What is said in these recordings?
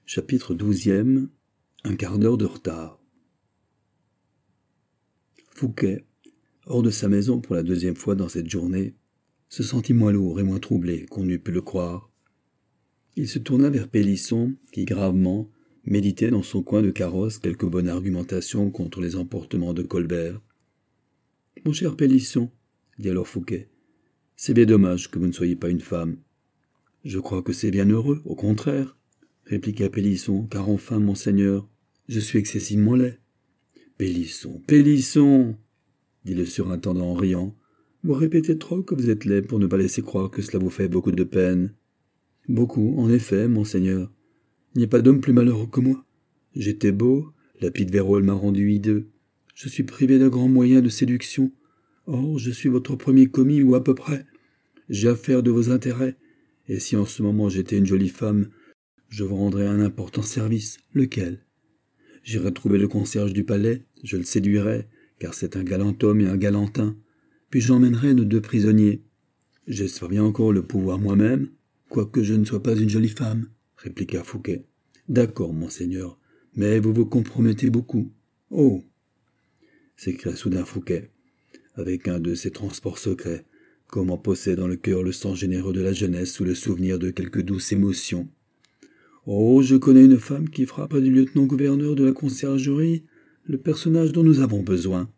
Chapitre 12e. Un quart d'heure de retard. Fouquet, hors de sa maison pour la deuxième fois dans cette journée, se sentit moins lourd et moins troublé qu'on eût pu le croire. Il se tourna vers Pélisson, qui gravement méditait dans son coin de carrosse quelque bonne argumentation contre les emportements de Colbert. « Mon cher Pélisson, dit alors Fouquet, c'est bien dommage que vous ne soyez pas une femme. »« Je crois que c'est bien heureux, au contraire, » répliqua Pélisson, « car enfin, monseigneur, je suis excessivement laid. »« Pélisson, Pélisson !» dit le surintendant en riant. « Vous répétez trop que vous êtes laid pour ne pas laisser croire que cela vous fait beaucoup de peine. »« Beaucoup, en effet, monseigneur. Il n'y a pas d'homme plus malheureux que moi. J'étais beau, la pie de Vérole m'a rendu hideux. Je suis privé d'un grand moyen de séduction. Or, je suis votre premier commis, ou à peu près. J'ai affaire de vos intérêts, et si en ce moment j'étais une jolie femme, je vous rendrais un important service. Lequel ? J'irai trouver le concierge du palais, je le séduirai, car c'est un galant homme et un galantin. Puis j'emmènerai nos 2 prisonniers. J'espère bien encore le pouvoir moi-même, quoique je ne sois pas une jolie femme, répliqua Fouquet. D'accord, monseigneur, mais vous vous compromettez beaucoup. Oh ! S'écria soudain Fouquet, avec un de ces transports secrets, comme en possède dans le cœur le sang généreux de la jeunesse sous le souvenir de quelque douce émotion. Oh, je connais une femme qui fera près du lieutenant-gouverneur de la conciergerie le personnage dont nous avons besoin.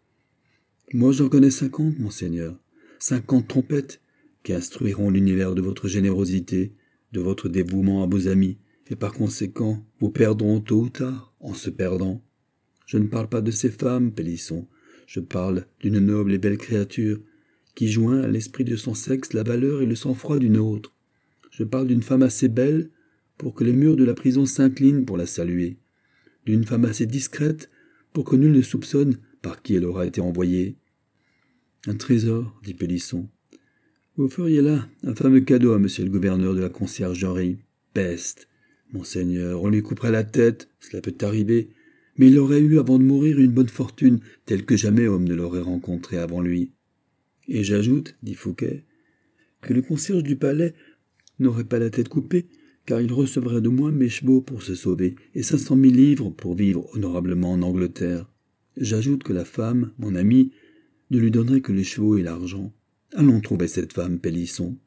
Moi, j'en connais 50, monseigneur, 50 trompettes qui instruiront l'univers de votre générosité, de votre dévouement à vos amis, et par conséquent vous perdront tôt ou tard en se perdant. Je ne parle pas de ces femmes, Pélisson, je parle d'une noble et belle créature qui joint à l'esprit de son sexe la valeur et le sang-froid d'une autre. Je parle d'une femme assez belle pour que les murs de la prison s'inclinent pour la saluer, d'une femme assez discrète pour que nul ne soupçonne par qui elle aura été envoyée. Un trésor, dit Pélisson. Vous feriez là un fameux cadeau à monsieur le gouverneur de la conciergerie. Peste, monseigneur, on lui couperait la tête, cela peut arriver, mais il aurait eu avant de mourir une bonne fortune, telle que jamais homme ne l'aurait rencontrée avant lui. Et j'ajoute, dit Fouquet, que le concierge du palais n'aurait pas la tête coupée, car il recevrait de moi mes chevaux pour se sauver, et 500 000 livres pour vivre honorablement en Angleterre. J'ajoute que la femme, mon amie, ne lui donnerait que les chevaux et l'argent. Allons trouver cette femme, Pélisson.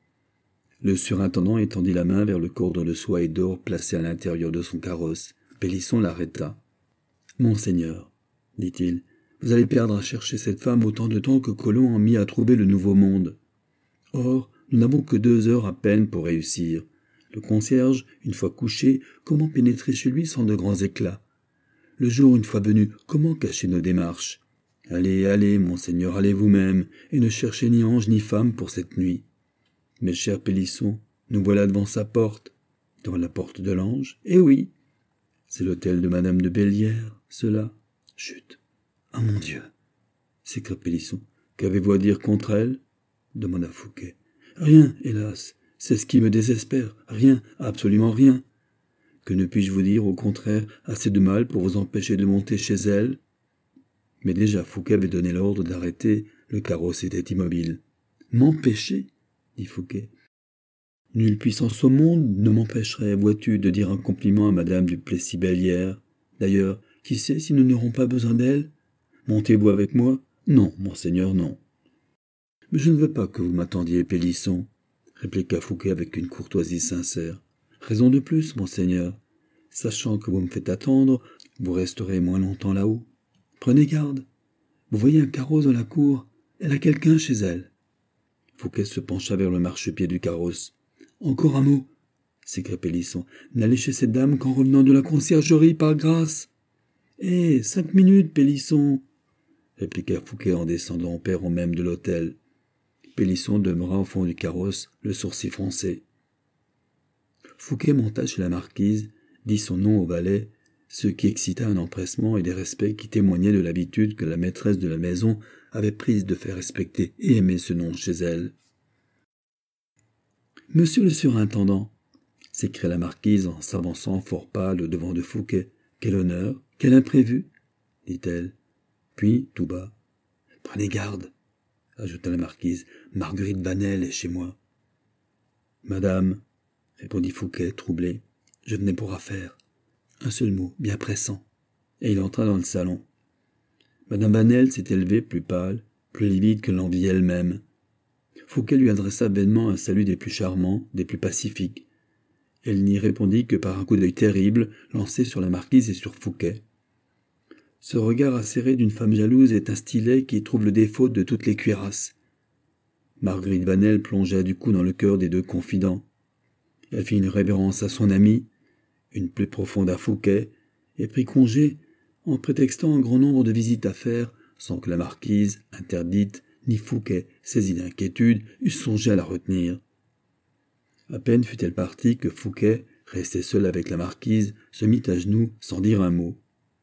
Le surintendant étendit la main vers le cordon de soie et d'or placé à l'intérieur de son carrosse. Pélisson l'arrêta. « Monseigneur, dit-il, vous allez perdre à chercher cette femme autant de temps que Colomb a mis à trouver le Nouveau Monde. Or, nous n'avons que 2 heures à peine pour réussir. Le concierge, une fois couché, comment pénétrer chez lui sans de grands éclats? Le jour, une fois venu, comment cacher nos démarches? Allez, allez, monseigneur, allez vous-même, et ne cherchez ni ange ni femme pour cette nuit. Mes chers Pélisson, nous voilà devant sa porte. Devant la porte de l'ange? Eh oui, c'est l'hôtel de madame de Bellière, cela. Chut. Ah, mon Dieu, s'écria Pélisson. Qu'avez-vous à dire contre elle? Demanda Fouquet. Rien, hélas. C'est ce qui me désespère. Rien, absolument rien. Que ne puis-je vous dire, au contraire, assez de mal pour vous empêcher de monter chez elle? Mais déjà Fouquet avait donné l'ordre d'arrêter, le carrosse était immobile. M'empêcher? dit Fouquet. Nulle puissance au monde ne m'empêcherait, vois-tu, de dire un compliment à madame du Plessis-Bellière. D'ailleurs, qui sait si nous n'aurons pas besoin d'elle? Montez-vous avec moi? Non, monseigneur, non. Mais je ne veux pas que vous m'attendiez, Pélisson, répliqua Fouquet avec une courtoisie sincère. Raison de plus, monseigneur. Sachant que vous me faites attendre, vous resterez moins longtemps là-haut. Prenez garde. Vous voyez un carrosse dans la cour. Elle a quelqu'un chez elle. Fouquet se pencha vers le marchepied du carrosse. Encore un mot, s'écria Pélisson. N'allez chez cette dame qu'en revenant de la conciergerie, par grâce. 5 minutes, Pélisson, répliqua Fouquet en descendant au perron même de l'hôtel. Pélisson demeura au fond du carrosse, le sourcil froncé. Fouquet monta chez la marquise, dit son nom au valet, ce qui excita un empressement et des respects qui témoignaient de l'habitude que la maîtresse de la maison avait prise de faire respecter et aimer ce nom chez elle. « Monsieur le surintendant !» s'écria la marquise en s'avançant fort pâle au-devant de Fouquet. « Quel honneur, quel imprévu !» dit-elle. Puis, tout bas, « Prenez garde !» ajouta la marquise. « Marguerite Vanel est chez moi. »« Madame, répondit Fouquet, troublé, je venais pour affaire. Un seul mot, bien pressant. » Et il entra dans le salon. Madame Banel s'était levée plus pâle, plus livide que l'envie elle-même. Fouquet lui adressa vainement un salut des plus charmants, des plus pacifiques. Elle n'y répondit que par un coup d'œil terrible lancé sur la marquise et sur Fouquet. Ce regard acéré d'une femme jalouse est un stylet qui trouve le défaut de toutes les cuirasses. Marguerite Vanel plongea du coup dans le cœur des deux confidents. Elle fit une révérence à son ami, une plus profonde à Fouquet, et prit congé en prétextant un grand nombre de visites à faire, sans que la marquise, interdite, ni Fouquet, saisi d'inquiétude, eussent songé à la retenir. À peine fut-elle partie que Fouquet, resté seul avec la marquise, se mit à genoux sans dire un mot.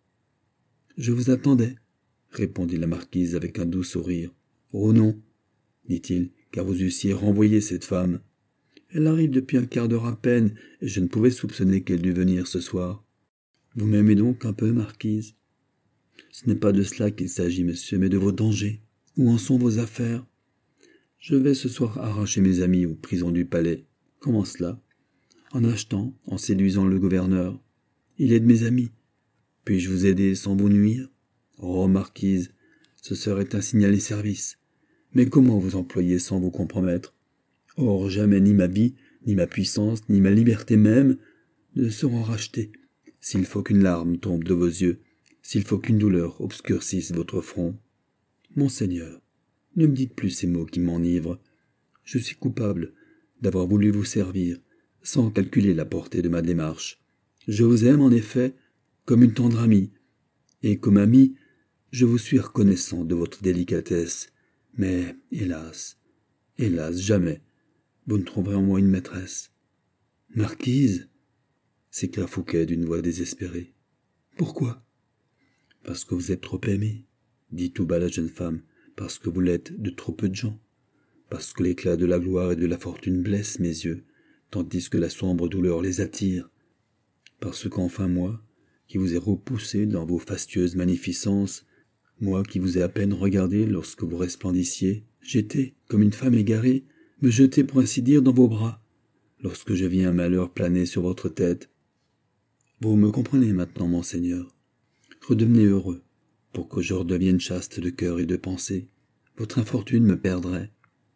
« Je vous attendais, » répondit la marquise avec un doux sourire. « Oh non, » dit-il, « car vous eussiez renvoyé cette femme. Elle arrive depuis un quart d'heure à peine, et je ne pouvais soupçonner qu'elle dût venir ce soir. Vous m'aimez donc un peu, marquise ? Ce n'est pas de cela qu'il s'agit, monsieur, mais de vos dangers. Où en sont vos affaires ? Je vais ce soir arracher mes amis aux prisons du palais. Comment cela ? En achetant, en séduisant le gouverneur. Il est de mes amis. Puis-je vous aider sans vous nuire ? Oh, marquise, ce serait un signaler service. Mais comment vous employer sans vous compromettre ? Or, jamais ni ma vie, ni ma puissance, ni ma liberté même ne seront rachetés. S'il faut qu'une larme tombe de vos yeux, s'il faut qu'une douleur obscurcisse votre front. Monseigneur, ne me dites plus ces mots qui m'enivrent. Je suis coupable d'avoir voulu vous servir, sans calculer la portée de ma démarche. Je vous aime, en effet, comme une tendre amie, et comme ami, je vous suis reconnaissant de votre délicatesse. Mais, hélas, jamais, vous ne trouverez en moi une maîtresse. « Marquise !» s'écria Fouquet d'une voix désespérée. « Pourquoi ?»« Parce que vous êtes trop aimée, » dit tout bas la jeune femme, « parce que vous l'êtes de trop peu de gens, parce que l'éclat de la gloire et de la fortune blesse mes yeux, tandis que la sombre douleur les attire, parce qu'enfin moi, qui vous ai repoussé dans vos fastueuses magnificences, moi qui vous ai à peine regardé lorsque vous resplendissiez, j'étais, comme une femme égarée, me jeter pour ainsi dire dans vos bras, lorsque je vis un malheur planer sur votre tête. Vous me comprenez maintenant, monseigneur. Redevenez heureux, pour que je redevienne chaste de cœur et de pensée. Votre infortune me perdrait. »«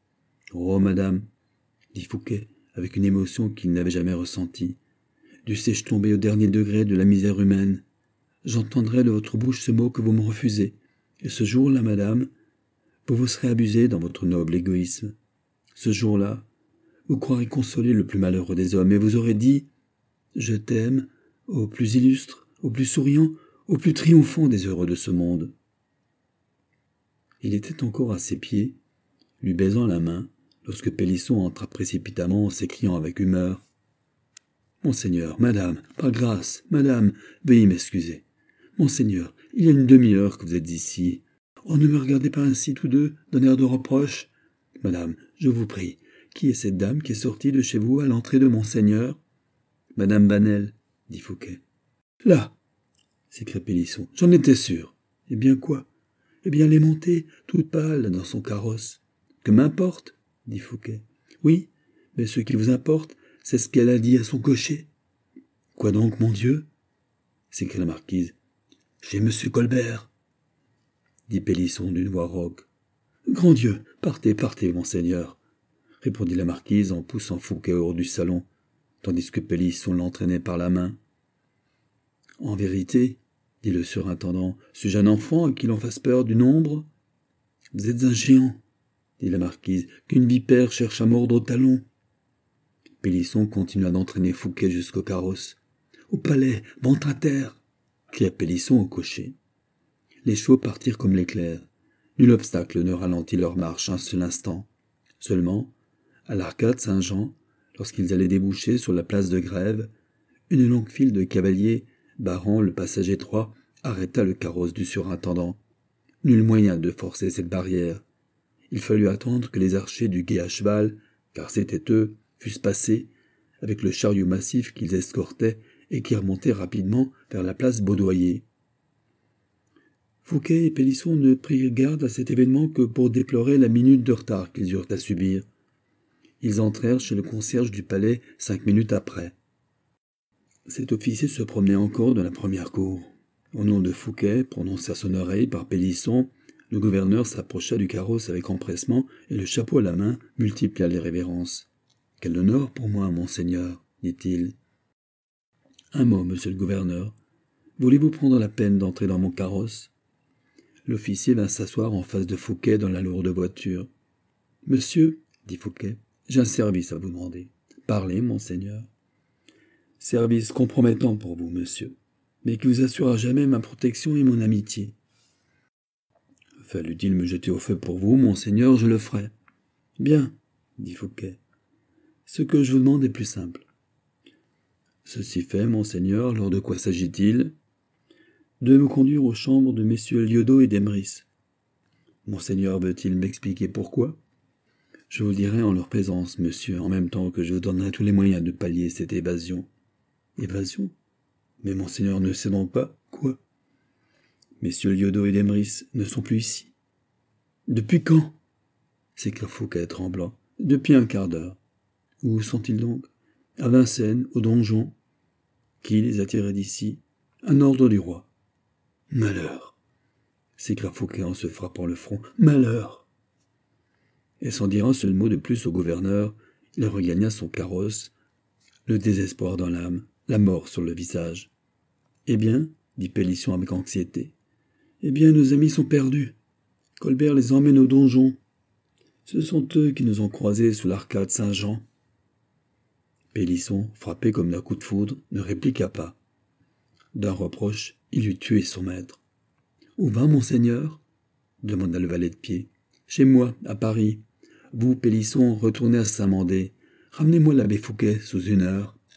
Oh, madame, » dit Fouquet, avec une émotion qu'il n'avait jamais ressentie, « dussé-je tomber au dernier degré de la misère humaine, j'entendrai de votre bouche ce mot que vous me refusez, et ce jour-là, madame, vous vous serez abusée dans votre noble égoïsme. Ce jour-là, vous croirez consoler le plus malheureux des hommes, et vous aurez dit « Je t'aime » au plus illustre, au plus souriant, au plus triomphant des heureux de ce monde. » Il était encore à ses pieds, lui baisant la main, lorsque Pélisson entra précipitamment en s'écriant avec humeur. « Monseigneur, madame, par grâce, madame, veuillez m'excuser. Monseigneur, il y a une demi-heure que vous êtes ici. Oh, ne me regardez pas ainsi tous deux, d'un air de reproche. Madame, je vous prie, qui est cette dame qui est sortie de chez vous à l'entrée de monseigneur ? » ?»« Madame Banel, » dit Fouquet. « Là !» s'écria Pélisson. « J'en étais sûr. Eh bien quoi ? Eh bien elle est montée, toute pâle, dans son carrosse. »« Que m'importe ?» dit Fouquet. « Oui, mais ce qui vous importe, c'est ce qu'elle a dit à son cocher. »« Quoi donc, mon Dieu ?» s'écria la marquise. « Chez monsieur Colbert, » dit Pélisson d'une voix rauque. « Grand Dieu, partez, partez, monseigneur, » répondit la marquise en poussant Fouquet hors du salon, tandis que Pélisson l'entraînait par la main. « En vérité, » dit le surintendant, « suis-je un enfant à qui l'on fasse peur du nombre ? Vous êtes un géant, dit la marquise, qu'une vipère cherche à mordre au talon. » Pélisson continua d'entraîner Fouquet jusqu'au carrosse. « Au palais, ventre à terre !» cria Pélisson au cocher. Les chevaux partirent comme l'éclair. Nul obstacle ne ralentit leur marche un seul instant. Seulement, à l'arcade Saint-Jean, lorsqu'ils allaient déboucher sur la place de Grève, une longue file de cavaliers, barrant le passage étroit, arrêta le carrosse du surintendant. Nul moyen de forcer cette barrière. Il fallut attendre que les archers du guet à cheval, car c'étaient eux, fussent passés, avec le chariot massif qu'ils escortaient et qui remontait rapidement vers la place Baudoyer. Fouquet et Pélisson ne prirent garde à cet événement que pour déplorer la minute de retard qu'ils eurent à subir. Ils entrèrent chez le concierge du palais 5 minutes après. Cet officier se promenait encore dans la première cour. Au nom de Fouquet, prononcé à son oreille par Pélisson, le gouverneur s'approcha du carrosse avec empressement et le chapeau à la main multiplia les révérences. « Quel honneur pour moi, monseigneur, dit-il. Un mot, monsieur le gouverneur. Voulez-vous prendre la peine d'entrer dans mon carrosse ?» L'officier vint s'asseoir en face de Fouquet dans la lourde voiture. « Monsieur, dit Fouquet, j'ai un service à vous demander. Parlez, monseigneur. »« Service compromettant pour vous, monsieur, mais qui vous assure à jamais ma protection et mon amitié. » « Fallut-il me jeter au feu pour vous, monseigneur, je le ferai. »« Bien, dit Fouquet. Ce que je vous demande est plus simple. »« Ceci fait, monseigneur, lors de quoi s'agit-il ?»« De me conduire aux chambres de messieurs Lyodot et d'Emrys. »« Monseigneur veut-il m'expliquer pourquoi ?»« Je vous le dirai en leur présence, monsieur, en même temps que je vous donnerai tous les moyens de pallier cette évasion. »« Évasion ? Mais monseigneur ne sait donc pas quoi ? » Messieurs Lyodot et d'Emrys ne sont plus ici. « Depuis quand ?» s'écria Fouquet tremblant. « Depuis un quart d'heure. »« Où sont-ils donc ?»« À Vincennes, au donjon. »« Qui les a tirés d'ici ?»« Un ordre du roi. »« Malheur !» s'écria Fouquet en se frappant le front. « Malheur !» Et sans dire un seul mot de plus au gouverneur, il regagna son carrosse, le désespoir dans l'âme, la mort sur le visage. « Eh bien, dit Pélisson avec anxiété, eh bien, nos amis sont perdus. Colbert les emmène au donjon. Ce sont eux qui nous ont croisés sous l'arcade Saint-Jean. » Pélisson, frappé comme d'un coup de foudre, ne répliqua pas. D'un reproche, il eût tué son maître. « Où va, monseigneur ?» demanda le valet de pied. « Chez moi, à Paris. Vous, Pélisson, retournez à Saint-Mandé. Ramenez-moi l'abbé Fouquet sous 1 heure. Allez !»